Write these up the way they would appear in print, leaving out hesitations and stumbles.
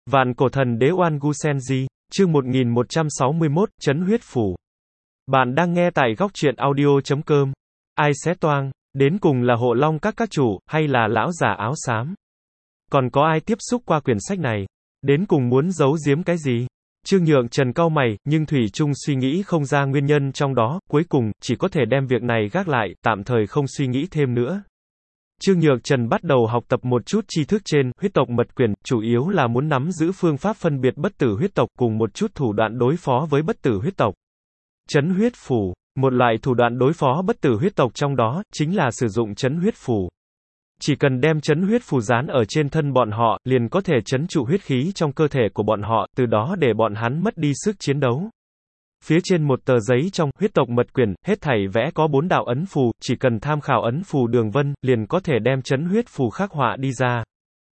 Vạn cổ thần đế Oan Gu Senji, chương 1161, Chấn huyết phủ. Bạn đang nghe tại góc truyện audio.com. Ai xé toang, đến cùng là hộ long các chủ, hay là lão già áo xám? Còn có ai tiếp xúc qua quyển sách này? Đến cùng muốn giấu giếm cái gì? Trương Nhượng Trần cau mày, nhưng thủy chung suy nghĩ không ra nguyên nhân trong đó, cuối cùng, chỉ có thể đem việc này gác lại, tạm thời không suy nghĩ thêm nữa. Trương Nhược Trần bắt đầu học tập một chút tri thức trên huyết tộc mật quyển, chủ yếu là muốn nắm giữ phương pháp phân biệt bất tử huyết tộc cùng một chút thủ đoạn đối phó với bất tử huyết tộc. Chấn huyết phủ, một loại thủ đoạn đối phó bất tử huyết tộc trong đó, chính là sử dụng chấn huyết phủ. Chỉ cần đem chấn huyết phù dán ở trên thân bọn họ, liền có thể chấn trụ huyết khí trong cơ thể của bọn họ, từ đó để bọn hắn mất đi sức chiến đấu. Phía trên một tờ giấy trong huyết tộc mật quyển, hết thảy vẽ có 4 đạo ấn phù, chỉ cần tham khảo ấn phù đường vân, liền có thể đem chấn huyết phù khắc họa đi ra.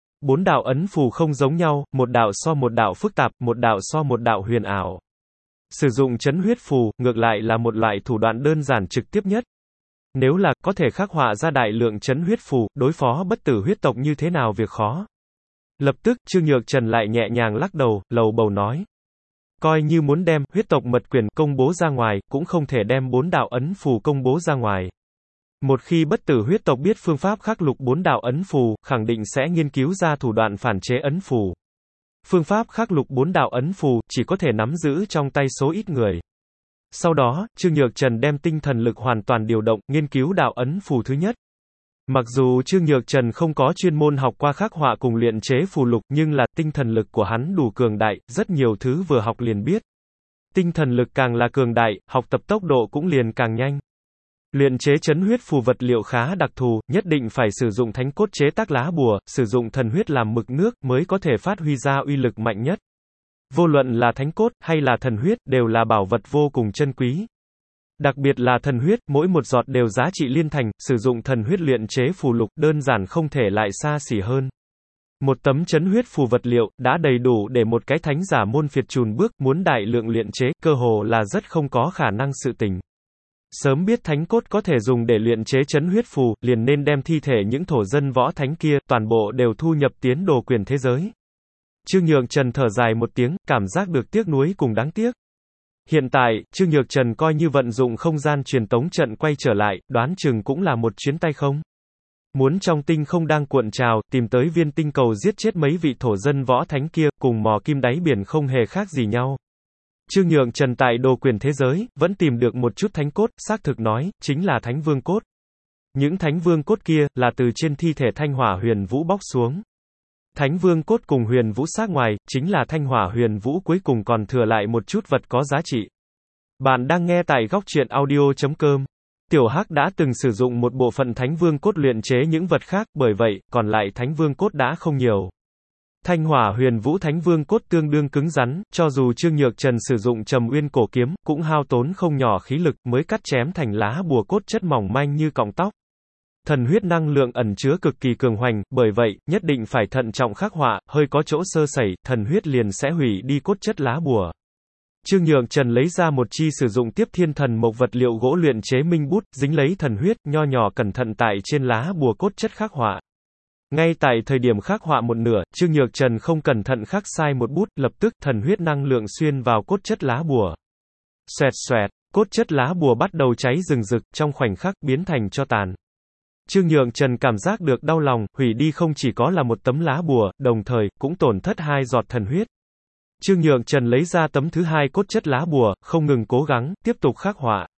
4 đạo ấn phù không giống nhau, một đạo so một đạo phức tạp, một đạo so một đạo huyền ảo. Sử dụng chấn huyết phù, ngược lại là một loại thủ đoạn đơn giản trực tiếp nhất. Nếu là có thể khắc họa ra đại lượng chấn huyết phù, đối phó bất tử huyết tộc như thế nào việc khó. Lập tức, Trương Nhược Trần lại nhẹ nhàng lắc đầu, lầu bầu nói. Coi như muốn đem huyết tộc mật quyển công bố ra ngoài, cũng không thể đem 4 đạo ấn phù công bố ra ngoài. Một khi bất tử huyết tộc biết phương pháp khắc lục 4 đạo ấn phù, khẳng định sẽ nghiên cứu ra thủ đoạn phản chế ấn phù. Phương pháp khắc lục 4 đạo ấn phù, chỉ có thể nắm giữ trong tay số ít người. Sau đó, Trương Nhược Trần đem tinh thần lực hoàn toàn điều động, nghiên cứu đạo ấn phù thứ nhất. Mặc dù Trương Nhược Trần không có chuyên môn học qua khắc họa cùng luyện chế phù lục, nhưng là tinh thần lực của hắn đủ cường đại, rất nhiều thứ vừa học liền biết. Tinh thần lực càng là cường đại, học tập tốc độ cũng liền càng nhanh. Luyện chế chấn huyết phù vật liệu khá đặc thù, nhất định phải sử dụng thánh cốt chế tác lá bùa, sử dụng thần huyết làm mực nước, mới có thể phát huy ra uy lực mạnh nhất. Vô luận là thánh cốt, hay là thần huyết, đều là bảo vật vô cùng chân quý. Đặc biệt là thần huyết, mỗi một giọt đều giá trị liên thành, sử dụng thần huyết luyện chế phù lục, đơn giản không thể lại xa xỉ hơn. Một tấm chấn huyết phù vật liệu, đã đầy đủ để một cái thánh giả môn phiệt chùn bước, muốn đại lượng luyện chế, cơ hồ là rất không có khả năng sự tình. Sớm biết thánh cốt có thể dùng để luyện chế chấn huyết phù, liền nên đem thi thể những thổ dân võ thánh kia, toàn bộ đều thu nhập tiến đồ quyền thế giới. Trương Nhược Trần thở dài một tiếng, cảm giác được tiếc nuối cùng đáng tiếc. Hiện tại, Trương Nhược Trần coi như vận dụng không gian truyền tống trận quay trở lại, đoán chừng cũng là một chuyến tay không. Muốn trong tinh không đang cuộn trào, tìm tới viên tinh cầu giết chết mấy vị thổ dân võ thánh kia, cùng mò kim đáy biển không hề khác gì nhau. Trương Nhược Trần tại đồ quyền thế giới, vẫn tìm được một chút thánh cốt, xác thực nói, chính là thánh vương cốt. Những thánh vương cốt kia, là từ trên thi thể Thanh Hỏa Huyền Vũ bóc xuống. Thánh vương cốt cùng huyền vũ xác ngoài, chính là Thanh Hỏa Huyền Vũ cuối cùng còn thừa lại một chút vật có giá trị. Bạn đang nghe tại góc truyện audio.com. Tiểu Hắc đã từng sử dụng một bộ phận thánh vương cốt luyện chế những vật khác, bởi vậy, còn lại thánh vương cốt đã không nhiều. Thanh Hỏa Huyền Vũ thánh vương cốt tương đương cứng rắn, cho dù Trương Nhược Trần sử dụng Trầm Uyên cổ kiếm, cũng hao tốn không nhỏ khí lực, mới cắt chém thành lá bùa cốt chất mỏng manh như cọng tóc. Thần huyết năng lượng ẩn chứa cực kỳ cường hoành, bởi vậy, nhất định phải thận trọng khắc họa, hơi có chỗ sơ sẩy, thần huyết liền sẽ hủy đi cốt chất lá bùa. Trương Nhược Trần lấy ra một chi sử dụng tiếp thiên thần mộc vật liệu gỗ luyện chế minh bút, dính lấy thần huyết, nho nhỏ cẩn thận tại trên lá bùa cốt chất khắc họa. Ngay tại thời điểm khắc họa một nửa, Trương Nhược Trần không cẩn thận khắc sai một bút, lập tức, thần huyết năng lượng xuyên vào cốt chất lá bùa. Xoẹt xoẹt, cốt chất lá bùa bắt đầu cháy rừng rực, trong khoảnh khắc, biến thành tro tàn. Trương Nhượng Trần cảm giác được đau lòng, hủy đi không chỉ có là một tấm lá bùa, đồng thời, cũng tổn thất 2 giọt thần huyết. Trương Nhượng Trần lấy ra tấm thứ 2 cốt chất lá bùa, không ngừng cố gắng, tiếp tục khắc họa.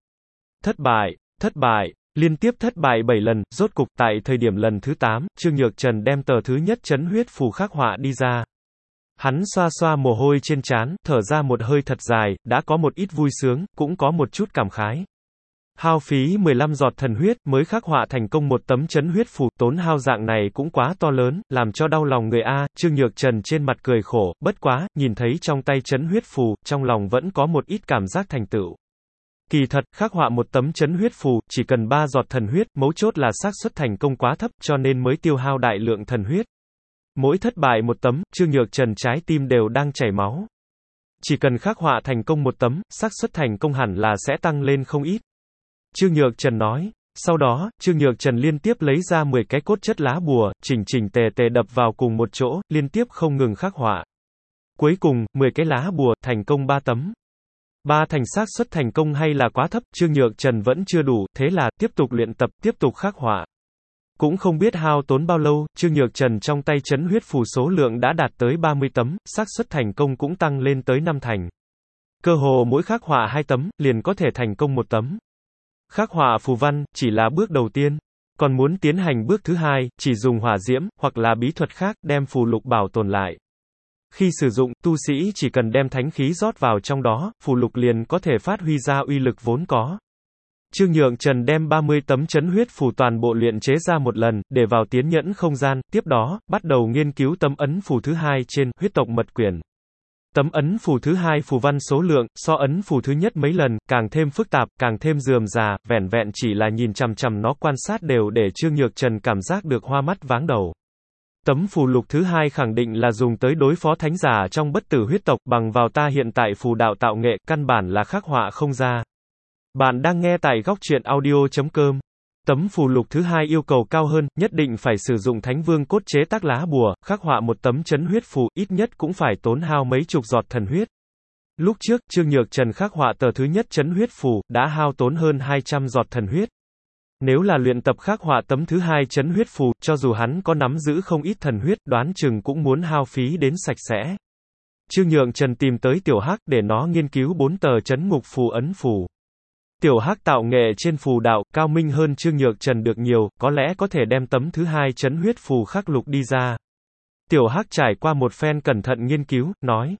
Thất bại, liên tiếp thất bại 7 lần, rốt cục, tại thời điểm lần thứ 8, Trương Nhượng Trần đem tờ thứ nhất chấn huyết phù khắc họa đi ra. Hắn xoa xoa mồ hôi trên trán, thở ra một hơi thật dài, đã có một ít vui sướng, cũng có một chút cảm khái. Hao phí 15 giọt thần huyết, mới khắc họa thành công một tấm chấn huyết phù, tốn hao dạng này cũng quá to lớn, làm cho đau lòng người a. Trương Nhược Trần trên mặt cười khổ, bất quá, nhìn thấy trong tay chấn huyết phù, trong lòng vẫn có một ít cảm giác thành tựu. Kỳ thật, khắc họa một tấm chấn huyết phù, chỉ cần 3 giọt thần huyết, mấu chốt là xác suất thành công quá thấp, cho nên mới tiêu hao đại lượng thần huyết. Mỗi thất bại một tấm, Trương Nhược Trần trái tim đều đang chảy máu. Chỉ cần khắc họa thành công một tấm, xác suất thành công hẳn là sẽ tăng lên không ít. Trương Nhược Trần nói. Sau đó, Trương Nhược Trần liên tiếp lấy ra 10 cái cốt chất lá bùa, chỉnh chỉnh tề tề đập vào cùng một chỗ, liên tiếp không ngừng khắc họa. Cuối cùng, 10 cái lá bùa, thành công 3 tấm. 3 thành xác suất thành công hay là quá thấp, Trương Nhược Trần vẫn chưa đủ, thế là, tiếp tục luyện tập, tiếp tục khắc họa. Cũng không biết hao tốn bao lâu, Trương Nhược Trần trong tay trấn huyết phù số lượng đã đạt tới 30 tấm, xác suất thành công cũng tăng lên tới 5 thành. Cơ hồ mỗi khắc họa 2 tấm, liền có thể thành công 1 tấm. Khắc họa phù văn, chỉ là bước đầu tiên. Còn muốn tiến hành bước thứ 2, chỉ dùng hỏa diễm, hoặc là bí thuật khác, đem phù lục bảo tồn lại. Khi sử dụng, tu sĩ chỉ cần đem thánh khí rót vào trong đó, phù lục liền có thể phát huy ra uy lực vốn có. Trương Nhược Trần đem 30 tấm trấn huyết phù toàn bộ luyện chế ra một lần, để vào tiến nhẫn không gian, tiếp đó, bắt đầu nghiên cứu tấm ấn phù thứ 2 trên huyết tộc mật quyển. Tấm ấn phù thứ 2 phù văn số lượng, so ấn phù thứ nhất mấy lần, càng thêm phức tạp, càng thêm rườm rà, vẻn vẹn chỉ là nhìn chằm chằm nó quan sát đều để Trương Nhược Trần cảm giác được hoa mắt váng đầu. Tấm phù lục thứ 2 khẳng định là dùng tới đối phó thánh giả trong bất tử huyết tộc, bằng vào ta hiện tại phù đạo tạo nghệ, căn bản là khắc họa không ra. Bạn đang nghe tại góc truyện audio.com. Tấm phù lục thứ 2 yêu cầu cao hơn, nhất định phải sử dụng thánh vương cốt chế tác lá bùa, khắc họa một tấm trấn huyết phù, ít nhất cũng phải tốn hao mấy chục giọt thần huyết. Lúc trước, Trương Nhược Trần khắc họa tờ thứ nhất trấn huyết phù, đã hao tốn hơn 200 giọt thần huyết. Nếu là luyện tập khắc họa tấm thứ 2 trấn huyết phù, cho dù hắn có nắm giữ không ít thần huyết, đoán chừng cũng muốn hao phí đến sạch sẽ. Trương Nhược Trần tìm tới Tiểu Hắc để nó nghiên cứu 4 tờ trấn ngục phù ấn phù. Tiểu Hắc tạo nghệ trên phù đạo, cao minh hơn Trương Nhược Trần được nhiều, có lẽ có thể đem tấm thứ 2 trấn huyết phù khắc lục đi ra. Tiểu Hắc trải qua một phen cẩn thận nghiên cứu, nói.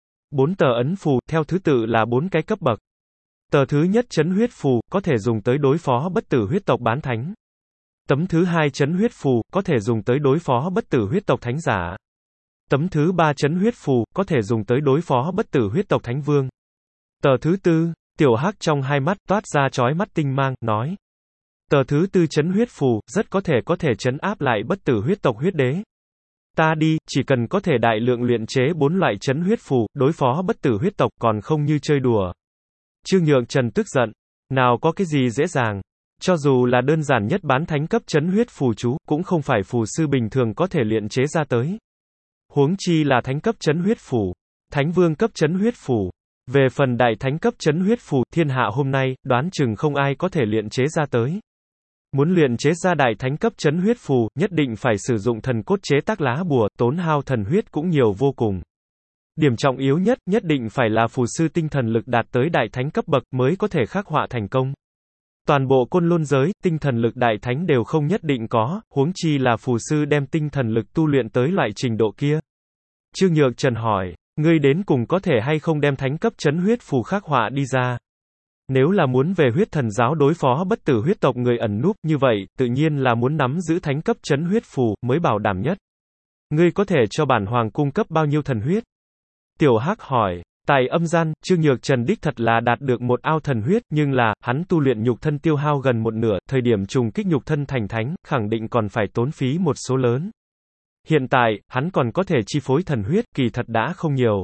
4 tờ ấn phù, theo thứ tự là 4 cái cấp bậc. Tờ thứ nhất trấn huyết phù, có thể dùng tới đối phó bất tử huyết tộc bán thánh. Tấm thứ 2 trấn huyết phù, có thể dùng tới đối phó bất tử huyết tộc thánh giả. Tấm thứ 3 trấn huyết phù, có thể dùng tới đối phó bất tử huyết tộc thánh vương. Tờ thứ 4, Tiểu Hắc trong hai mắt toát ra chói mắt tinh mang, nói. Tờ thứ 4 trấn huyết phù, rất có thể trấn áp lại bất tử huyết tộc huyết đế. Ta đi, chỉ cần có thể đại lượng luyện chế 4 loại trấn huyết phù, đối phó bất tử huyết tộc còn không như chơi đùa. Trương Nhược Trần tức giận. Nào có cái gì dễ dàng. Cho dù là đơn giản nhất bán thánh cấp trấn huyết phù chú, cũng không phải phù sư bình thường có thể luyện chế ra tới. Huống chi là thánh cấp trấn huyết phù, thánh vương cấp trấn huyết phù. Về phần đại thánh cấp trấn huyết phù, thiên hạ hôm nay, đoán chừng không ai có thể luyện chế ra tới. Muốn luyện chế ra đại thánh cấp trấn huyết phù, nhất định phải sử dụng thần cốt chế tác lá bùa, tốn hao thần huyết cũng nhiều vô cùng. Điểm trọng yếu nhất, nhất định phải là phù sư tinh thần lực đạt tới đại thánh cấp bậc mới có thể khắc họa thành công. Toàn bộ côn lôn giới, tinh thần lực đại thánh đều không nhất định có, huống chi là phù sư đem tinh thần lực tu luyện tới loại trình độ kia. Trương Nhược Trần hỏi, ngươi đến cùng có thể hay không đem thánh cấp trấn huyết phù khắc họa đi ra? Nếu là muốn về huyết thần giáo đối phó bất tử huyết tộc người ẩn núp như vậy, tự nhiên là muốn nắm giữ thánh cấp trấn huyết phù, mới bảo đảm nhất. Ngươi có thể cho bản hoàng cung cấp bao nhiêu thần huyết? Tiểu Hắc hỏi, tại âm gian, Trương Nhược Trần đích thật là đạt được một ao thần huyết, nhưng là, hắn tu luyện nhục thân tiêu hao gần một nửa, thời điểm trùng kích nhục thân thành thánh, khẳng định còn phải tốn phí một số lớn. Hiện tại, hắn còn có thể chi phối thần huyết, kỳ thật đã không nhiều.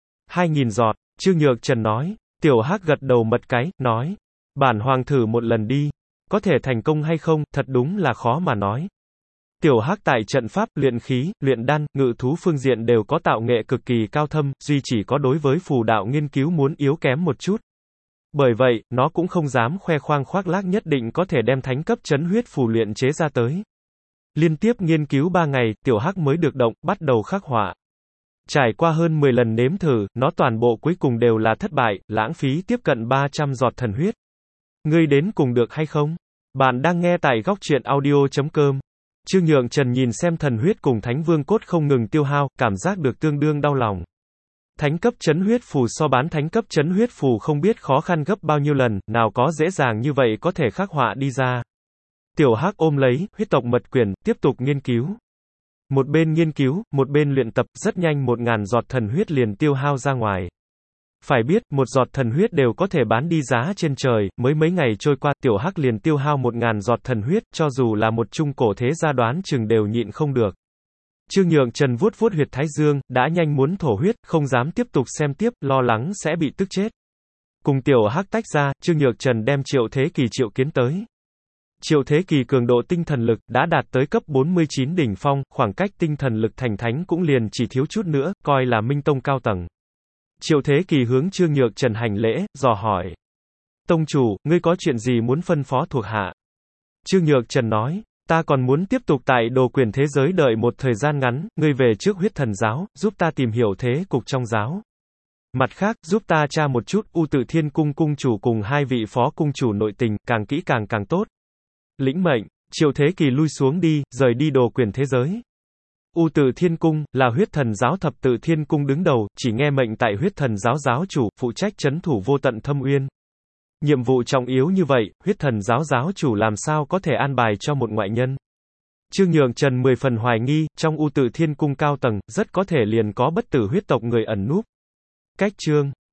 2.000 giọt, Trương Nhược Trần nói. Tiểu Hắc gật đầu mật cái, nói. Bản hoàng thử một lần đi. Có thể thành công hay không, thật đúng là khó mà nói. Tiểu Hắc tại trận pháp, luyện khí, luyện đan, ngự thú phương diện đều có tạo nghệ cực kỳ cao thâm, duy chỉ có đối với phù đạo nghiên cứu muốn yếu kém một chút. Bởi vậy, nó cũng không dám khoe khoang khoác lác nhất định có thể đem thánh cấp trấn huyết phù luyện chế ra tới. Liên tiếp nghiên cứu 3 ngày, Tiểu Hắc mới được động, bắt đầu khắc họa. Trải qua hơn 10 lần nếm thử, nó toàn bộ cuối cùng đều là thất bại, lãng phí tiếp cận 300 giọt thần huyết. Ngươi đến cùng được hay không? Bạn đang nghe tại góc truyện audio.com. Trương Nhược Trần nhìn xem thần huyết cùng thánh vương cốt không ngừng tiêu hao, cảm giác được tương đương đau lòng. Thánh cấp trấn huyết phù so bán thánh cấp trấn huyết phù không biết khó khăn gấp bao nhiêu lần, nào có dễ dàng như vậy có thể khắc họa đi ra. Tiểu Hắc ôm lấy huyết tộc mật quyển, tiếp tục nghiên cứu. Một bên nghiên cứu, một bên luyện tập, rất nhanh 1000 giọt thần huyết liền tiêu hao ra ngoài. Phải biết, một giọt thần huyết đều có thể bán đi giá trên trời, mới mấy ngày trôi qua, Tiểu Hắc liền tiêu hao 1000 giọt thần huyết, cho dù là một trung cổ thế gia đoán chừng đều nhịn không được. Trương Nhược Trần vuốt vuốt huyệt thái dương, đã nhanh muốn thổ huyết, không dám tiếp tục xem tiếp, lo lắng sẽ bị tức chết. Cùng Tiểu Hắc tách ra, Trương Nhược Trần đem Triệu Thế Kỳ triệu kiến tới. Triệu Thế Kỳ cường độ tinh thần lực đã đạt tới cấp 49 đỉnh phong, khoảng cách tinh thần lực thành thánh cũng liền chỉ thiếu chút nữa, coi là Minh Tông cao tầng. Triệu Thế Kỳ hướng Trương Nhược Trần hành lễ, dò hỏi. Tông chủ, ngươi có chuyện gì muốn phân phó thuộc hạ? Trương Nhược Trần nói, ta còn muốn tiếp tục tại đồ quyền thế giới đợi một thời gian ngắn, ngươi về trước huyết thần giáo, giúp ta tìm hiểu thế cục trong giáo. Mặt khác, giúp ta tra một chút U Tự Thiên Cung cung chủ cùng hai vị phó cung chủ nội tình, càng kỹ càng tốt. Lĩnh mệnh, Triệu Thế Kỳ lui xuống đi, rời đi đồ quyền thế giới. U Tự Thiên Cung, là huyết thần giáo thập tự thiên cung đứng đầu, chỉ nghe mệnh tại huyết thần giáo giáo chủ, phụ trách trấn thủ vô tận thâm uyên. Nhiệm vụ trọng yếu như vậy, huyết thần giáo giáo chủ làm sao có thể an bài cho một ngoại nhân. Trương Nhược Trần 10 phần hoài nghi, trong U Tự Thiên Cung cao tầng, rất có thể liền có bất tử huyết tộc người ẩn núp. Cách chương